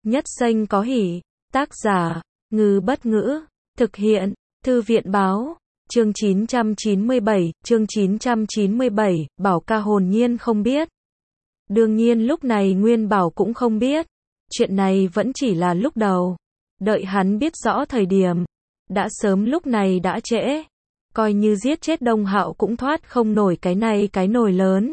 Nhất Xanh có hỉ. Tác giả, Ngư Bất Ngữ. Thực hiện, Thư viện Báo. Chương 997, Bảo ca hồn nhiên không biết. Đương nhiên lúc này Nguyên Bảo cũng không biết. Chuyện này vẫn chỉ là lúc đầu. Đợi hắn biết rõ thời điểm. Đã sớm lúc này đã trễ. Coi như giết chết Đông Hạo cũng thoát không nổi cái này cái nồi lớn.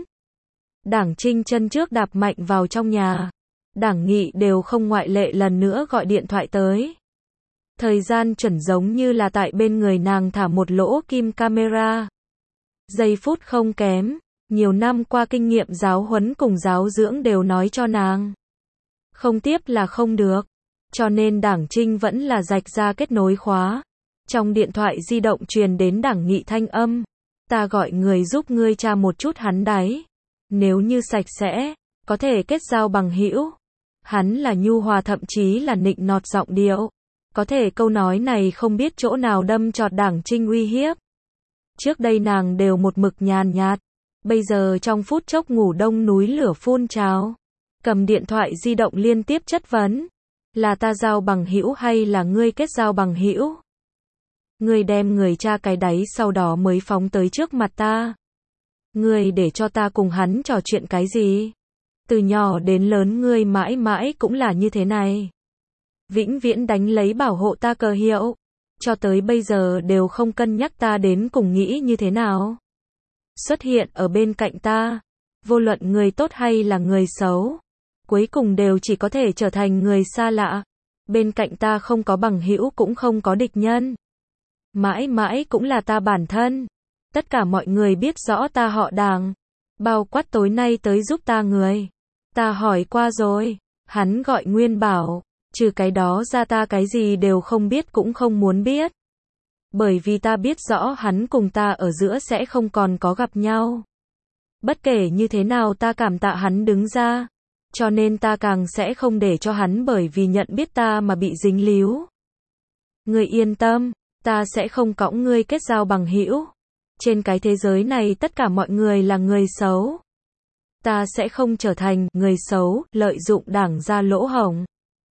Đảng Trinh chân trước đạp mạnh vào trong nhà. Đảng Nghị đều không ngoại lệ lần nữa gọi điện thoại tới. Thời gian chuẩn giống như là tại bên người nàng thả một lỗ kim camera. Giây phút không kém. Nhiều năm qua kinh nghiệm giáo huấn cùng giáo dưỡng đều nói cho nàng. Không tiếp là không được. Cho nên Đảng Trinh vẫn là rạch ra kết nối khóa. Trong điện thoại di động truyền đến Đảng Nghị thanh âm. Ta gọi người giúp ngươi tra một chút hắn đấy. Nếu như sạch sẽ, có thể kết giao bằng hữu. Hắn là nhu hòa thậm chí là nịnh nọt giọng điệu. Có thể câu nói này không biết chỗ nào đâm chọt Đảng Trinh uy hiếp. Trước đây nàng đều một mực nhàn nhạt. Bây giờ trong phút chốc ngủ đông núi lửa phun trào. Cầm điện thoại di động liên tiếp chất vấn. Là ta giao bằng hữu hay là ngươi kết giao bằng hữu? Ngươi đem người cha cái đáy sau đó mới phóng tới trước mặt ta. Ngươi để cho ta cùng hắn trò chuyện cái gì? Từ nhỏ đến lớn ngươi mãi mãi cũng là như thế này. Vĩnh viễn đánh lấy bảo hộ ta cờ hiệu. Cho tới bây giờ đều không cân nhắc ta đến cùng nghĩ như thế nào. Xuất hiện ở bên cạnh ta. Vô luận người tốt hay là người xấu. Cuối cùng đều chỉ có thể trở thành người xa lạ. Bên cạnh ta không có bằng hữu cũng không có địch nhân. Mãi mãi cũng là ta bản thân. Tất cả mọi người biết rõ ta họ Đảng. Bao quát tối nay tới giúp ta người. Ta hỏi qua rồi. Hắn gọi Nguyên Bảo. Trừ cái đó ra ta cái gì đều không biết cũng không muốn biết. Bởi vì ta biết rõ hắn cùng ta ở giữa sẽ không còn có gặp nhau. Bất kể như thế nào ta cảm tạ hắn đứng ra. Cho nên ta càng sẽ không để cho hắn bởi vì nhận biết ta mà bị dính líu. Ngươi yên tâm, ta sẽ không cõng ngươi kết giao bằng hữu. Trên cái thế giới này tất cả mọi người là người xấu. Ta sẽ không trở thành người xấu, lợi dụng Đảng ra lỗ hổng.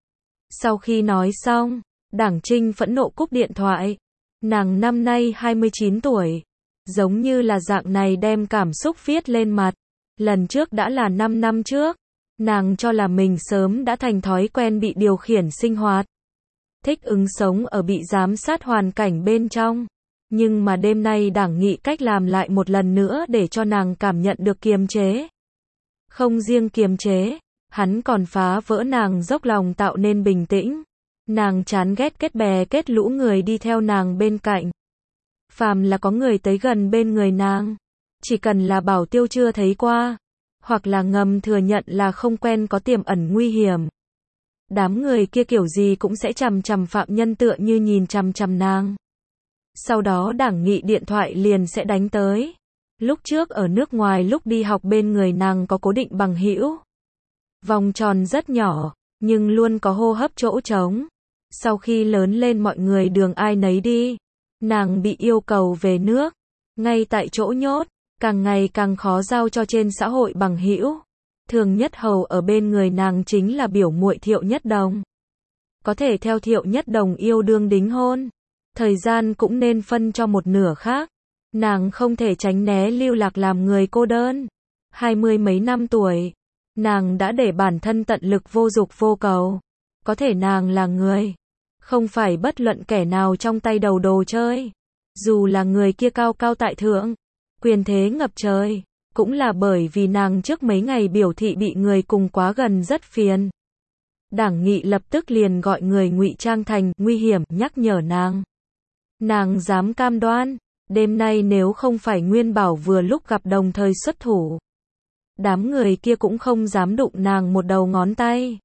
Sau khi nói xong, Đảng Trinh phẫn nộ cúp điện thoại. Nàng năm nay 29 tuổi. Giống như là dạng này đem cảm xúc viết lên mặt. Lần trước đã là 5 năm trước. Nàng cho là mình sớm đã thành thói quen bị điều khiển sinh hoạt. Thích ứng sống ở bị giám sát hoàn cảnh bên trong. Nhưng mà đêm nay Đảng Nghị cách làm lại một lần nữa để cho nàng cảm nhận được kiềm chế. Không riêng kiềm chế, hắn còn phá vỡ nàng dốc lòng tạo nên bình tĩnh. Nàng chán ghét kết bè kết lũ người đi theo nàng bên cạnh. Phàm là có người tới gần bên người nàng. Chỉ cần là bảo tiêu chưa thấy qua. Hoặc là ngầm thừa nhận là không quen có tiềm ẩn nguy hiểm. Đám người kia kiểu gì cũng sẽ chằm chằm phạm nhân tựa như nhìn chằm chằm nàng. Sau đó Đảng Nghị điện thoại liền sẽ đánh tới. Lúc trước ở nước ngoài lúc đi học bên người nàng có cố định bằng hữu. Vòng tròn rất nhỏ, nhưng luôn có hô hấp chỗ trống. Sau khi lớn lên mọi người đường ai nấy đi. Nàng bị yêu cầu về nước. Ngay tại chỗ nhốt. Càng ngày càng khó giao cho trên xã hội bằng hữu. Thường nhất hầu ở bên người nàng chính là biểu muội Thiệu Nhất Đồng. Có thể theo Thiệu Nhất Đồng yêu đương đính hôn. Thời gian cũng nên phân cho một nửa khác. Nàng không thể tránh né lưu lạc làm người cô đơn. 20 mấy năm tuổi. Nàng đã để bản thân tận lực vô dục vô cầu. Có thể nàng là người. Không phải bất luận kẻ nào trong tay đầu đồ chơi. Dù là người kia cao cao tại thượng. Quyền thế ngập trời. Cũng là bởi vì nàng trước mấy ngày biểu thị bị người cùng quá gần rất phiền. Đảng Nghị lập tức liền gọi người ngụy trang thành nguy hiểm nhắc nhở nàng. Nàng dám cam đoan. Đêm nay nếu không phải Nguyên Bảo vừa lúc gặp đồng thời xuất thủ. Đám người kia cũng không dám đụng nàng một đầu ngón tay.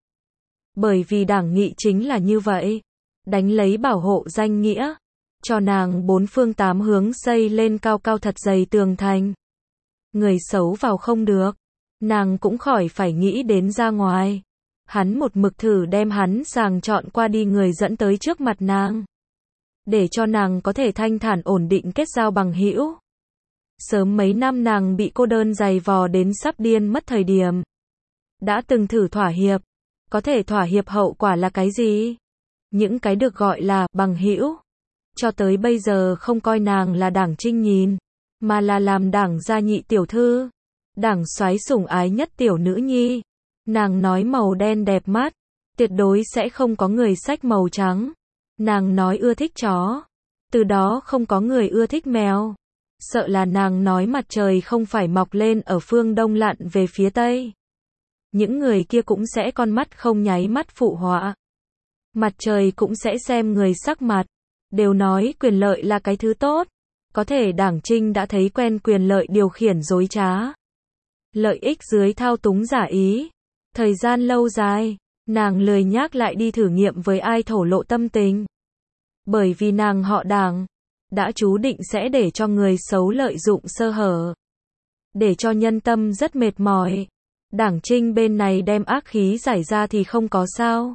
Bởi vì Đảng Nghị chính là như vậy. Đánh lấy bảo hộ danh nghĩa. Cho nàng bốn phương tám hướng xây lên cao cao thật dày tường thành. Người xấu vào không được. Nàng cũng khỏi phải nghĩ đến ra ngoài. Hắn một mực thử đem hắn sàng chọn qua đi người dẫn tới trước mặt nàng. Để cho nàng có thể thanh thản ổn định kết giao bằng hữu. Sớm mấy năm nàng bị cô đơn dày vò đến sắp điên mất thời điểm. Đã từng thử thỏa hiệp. có thể thỏa hiệp hậu quả là cái gì? Những cái được gọi là bằng hữu, cho tới bây giờ không coi nàng là Đảng Trinh nhìn, mà là làm Đảng gia nhị tiểu thư, Đảng soái sủng ái nhất tiểu nữ nhi. Nàng nói màu đen đẹp mắt, tuyệt đối sẽ không có người xách màu trắng. Nàng nói ưa thích chó, từ đó không có người ưa thích mèo. Sợ là nàng nói mặt trời không phải mọc lên ở phương đông lặn về phía tây. Những người kia cũng sẽ con mắt không nháy mắt phụ họa. Mặt trời cũng sẽ xem người sắc mặt, đều nói quyền lợi là cái thứ tốt. Có thể Đảng Trinh đã thấy quen quyền lợi điều khiển dối trá. Lợi ích dưới thao túng giả ý. Thời gian lâu dài, nàng lười nhác lại đi thử nghiệm với ai thổ lộ tâm tình. Bởi vì nàng họ Đảng, đã chú định sẽ để cho người xấu lợi dụng sơ hở. Để cho nhân tâm rất mệt mỏi. Đảng Trinh bên này đem ác khí giải ra thì không có sao.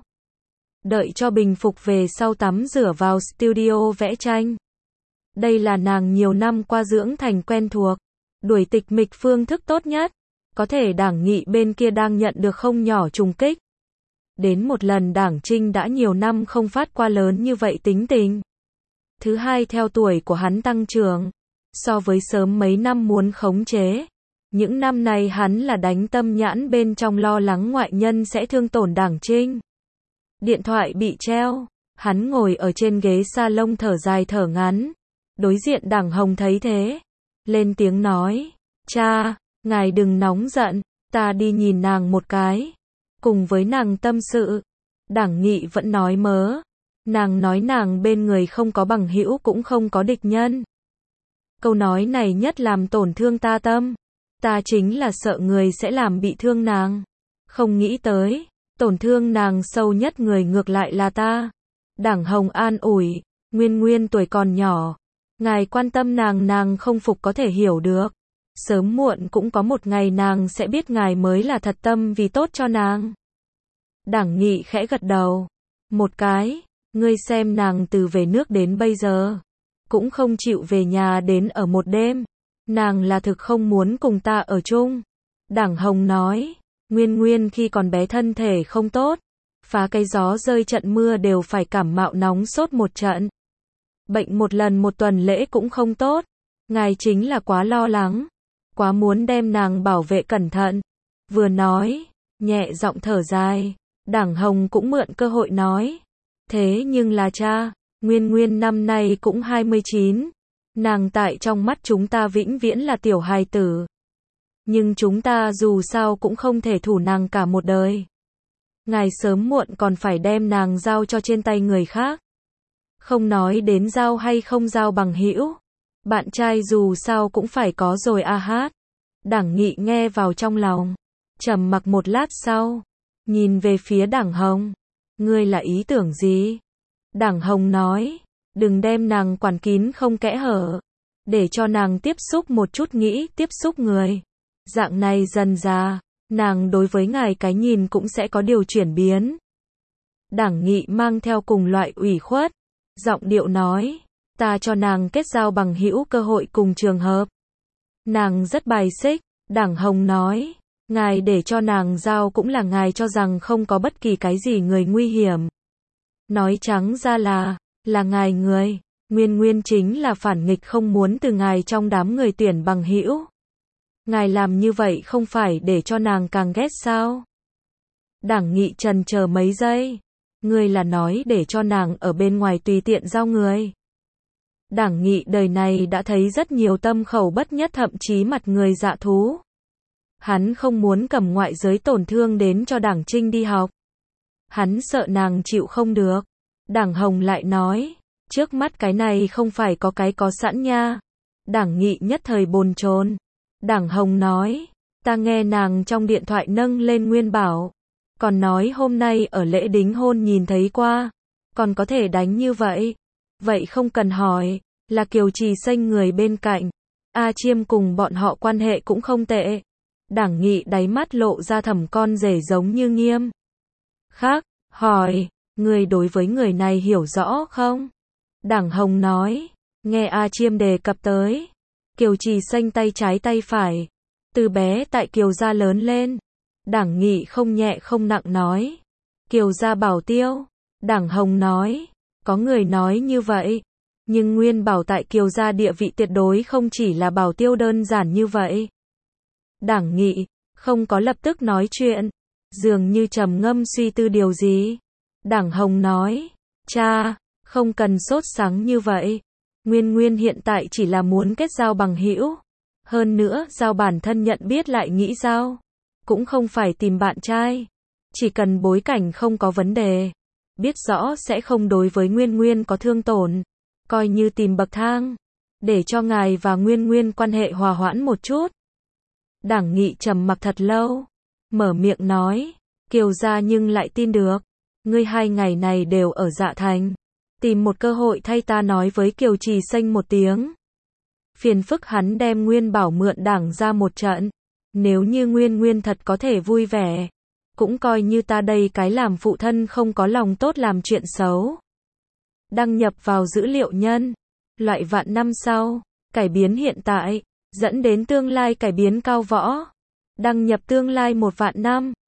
Đợi cho bình phục về sau tắm rửa vào studio vẽ tranh. Đây là nàng nhiều năm qua dưỡng thành quen thuộc, đuổi tịch mịch phương thức tốt nhất. Có thể Đảng Nghị bên kia đang nhận được không nhỏ trùng kích. Đến một lần Đảng Trinh đã nhiều năm không phát qua lớn như vậy tính tình. Thứ hai theo tuổi của hắn tăng trưởng, so với sớm mấy năm muốn khống chế. Những năm này hắn là đánh tâm nhãn bên trong lo lắng ngoại nhân sẽ thương tổn Đảng Trinh. Điện thoại bị treo, hắn ngồi ở trên ghế salon thở dài thở ngắn. Đối diện Đảng Hồng thấy thế, lên tiếng nói, cha, ngài đừng nóng giận, ta đi nhìn nàng một cái. Cùng với nàng tâm sự, Đảng Nghị vẫn nói mớ. Nàng nói nàng bên người không có bằng hữu cũng không có địch nhân. Câu nói này nhất làm tổn thương ta tâm. Ta chính là sợ người sẽ làm bị thương nàng. Không nghĩ tới, tổn thương nàng sâu nhất người ngược lại là ta. Đảng Hồng an ủi, Nguyên Nguyên tuổi còn nhỏ. Ngài quan tâm nàng không phục có thể hiểu được. Sớm muộn cũng có một ngày nàng sẽ biết ngài mới là thật tâm vì tốt cho nàng. Đảng Nghị khẽ gật đầu. Một cái, ngươi xem nàng từ về nước đến bây giờ. Cũng không chịu về nhà đến ở một đêm. Nàng là thực không muốn cùng ta ở chung. Đảng Hồng nói, Nguyên Nguyên khi còn bé thân thể không tốt. Phá cái gió rơi trận mưa đều phải cảm mạo nóng sốt một trận. Bệnh một lần một tuần lễ cũng không tốt. Ngài chính là quá lo lắng. Quá muốn đem nàng bảo vệ cẩn thận. Vừa nói, nhẹ giọng thở dài. Đảng Hồng cũng mượn cơ hội nói. Thế nhưng là cha, Nguyên Nguyên năm nay cũng 29. Nàng tại trong mắt chúng ta vĩnh viễn là tiểu hài tử. Nhưng chúng ta dù sao cũng không thể thủ nàng cả một đời. Ngài sớm muộn còn phải đem nàng giao cho trên tay người khác. Không nói đến giao hay không giao bằng hữu. Bạn trai dù sao cũng phải có rồi a hát. Đảng Nghị nghe vào trong lòng. Trầm mặc một lát sau. Nhìn về phía Đảng Hồng. Ngươi là ý tưởng gì? Đảng Hồng nói. Đừng đem nàng quản kín không kẽ hở. Để cho nàng tiếp xúc một chút nghĩ tiếp xúc người. Dạng này dần ra. Nàng đối với ngài cái nhìn cũng sẽ có điều chuyển biến. Đảng Nghị mang theo cùng loại ủy khuất. Giọng điệu nói. Ta cho nàng kết giao bằng hữu cơ hội cùng trường hợp. Nàng rất bài xích. Đảng Hồng nói. Ngài để cho nàng giao cũng là ngài cho rằng không có bất kỳ cái gì người nguy hiểm. Nói trắng ra là ngài người. Nguyên Nguyên chính là phản nghịch không muốn từ ngài trong đám người tuyển bằng hữu. Ngài làm như vậy không phải để cho nàng càng ghét sao? Đảng Nghị trần chờ mấy giây. Ngươi là nói để cho nàng ở bên ngoài tùy tiện giao người. Đảng Nghị đời này đã thấy rất nhiều tâm khẩu bất nhất thậm chí mặt người dạ thú. Hắn không muốn cầm ngoại giới tổn thương đến cho Đảng Trinh đi học. Hắn sợ nàng chịu không được. Đảng Hồng lại nói, trước mắt cái này không phải có cái có sẵn nha. Đảng Nghị nhất thời bồn chồn. Đảng Hồng nói, ta nghe nàng trong điện thoại nâng lên Nguyên Bảo. Còn nói hôm nay ở lễ đính hôn nhìn thấy qua. Còn có thể đánh như vậy. Vậy không cần hỏi, là Kiều Trì Xanh người bên cạnh. A Chiêm cùng bọn họ quan hệ cũng không tệ. Đảng Nghị đáy mắt lộ ra thầm con rể giống như nghiêm khắc, hỏi, người đối với người này hiểu rõ không? Đảng Hồng nói, nghe A Chiêm đề cập tới. Kiều Trì Xanh tay trái tay phải. Từ bé tại Kiều gia lớn lên. Đảng Nghị không nhẹ không nặng nói. Kiều gia bảo tiêu. Đảng Hồng nói. Có người nói như vậy. Nhưng Nguyên Bảo tại Kiều gia địa vị tuyệt đối không chỉ là bảo tiêu đơn giản như vậy. Đảng Nghị. Không có lập tức nói chuyện. Dường như trầm ngâm suy tư điều gì. Đảng Hồng nói. Cha, không cần sốt sắng như vậy. Nguyên hiện tại chỉ là muốn kết giao bằng hữu. Hơn nữa, giao bản thân nhận biết lại nghĩ giao. Cũng không phải tìm bạn trai. Chỉ cần bối cảnh không có vấn đề. Biết rõ sẽ không đối với Nguyên có thương tổn. Coi như tìm bậc thang. Để cho ngài và Nguyên quan hệ hòa hoãn một chút. Đảng Nghị trầm mặc thật lâu. Mở miệng nói. Kiều gia nhưng lại tin được. Ngươi 2 ngày này đều ở Dạ Thành. Tìm một cơ hội thay ta nói với Kiều Trì Xanh một tiếng. Phiền phức hắn đem Nguyên Bảo mượn đảng ra một trận. Nếu như Nguyên thật có thể vui vẻ. Cũng coi như ta đây cái làm phụ thân không có lòng tốt làm chuyện xấu. Đăng nhập vào dữ liệu nhân. Loại vạn năm sau. Cải biến hiện tại. Dẫn đến tương lai cải biến cao võ. Đăng nhập tương lai 1 vạn năm.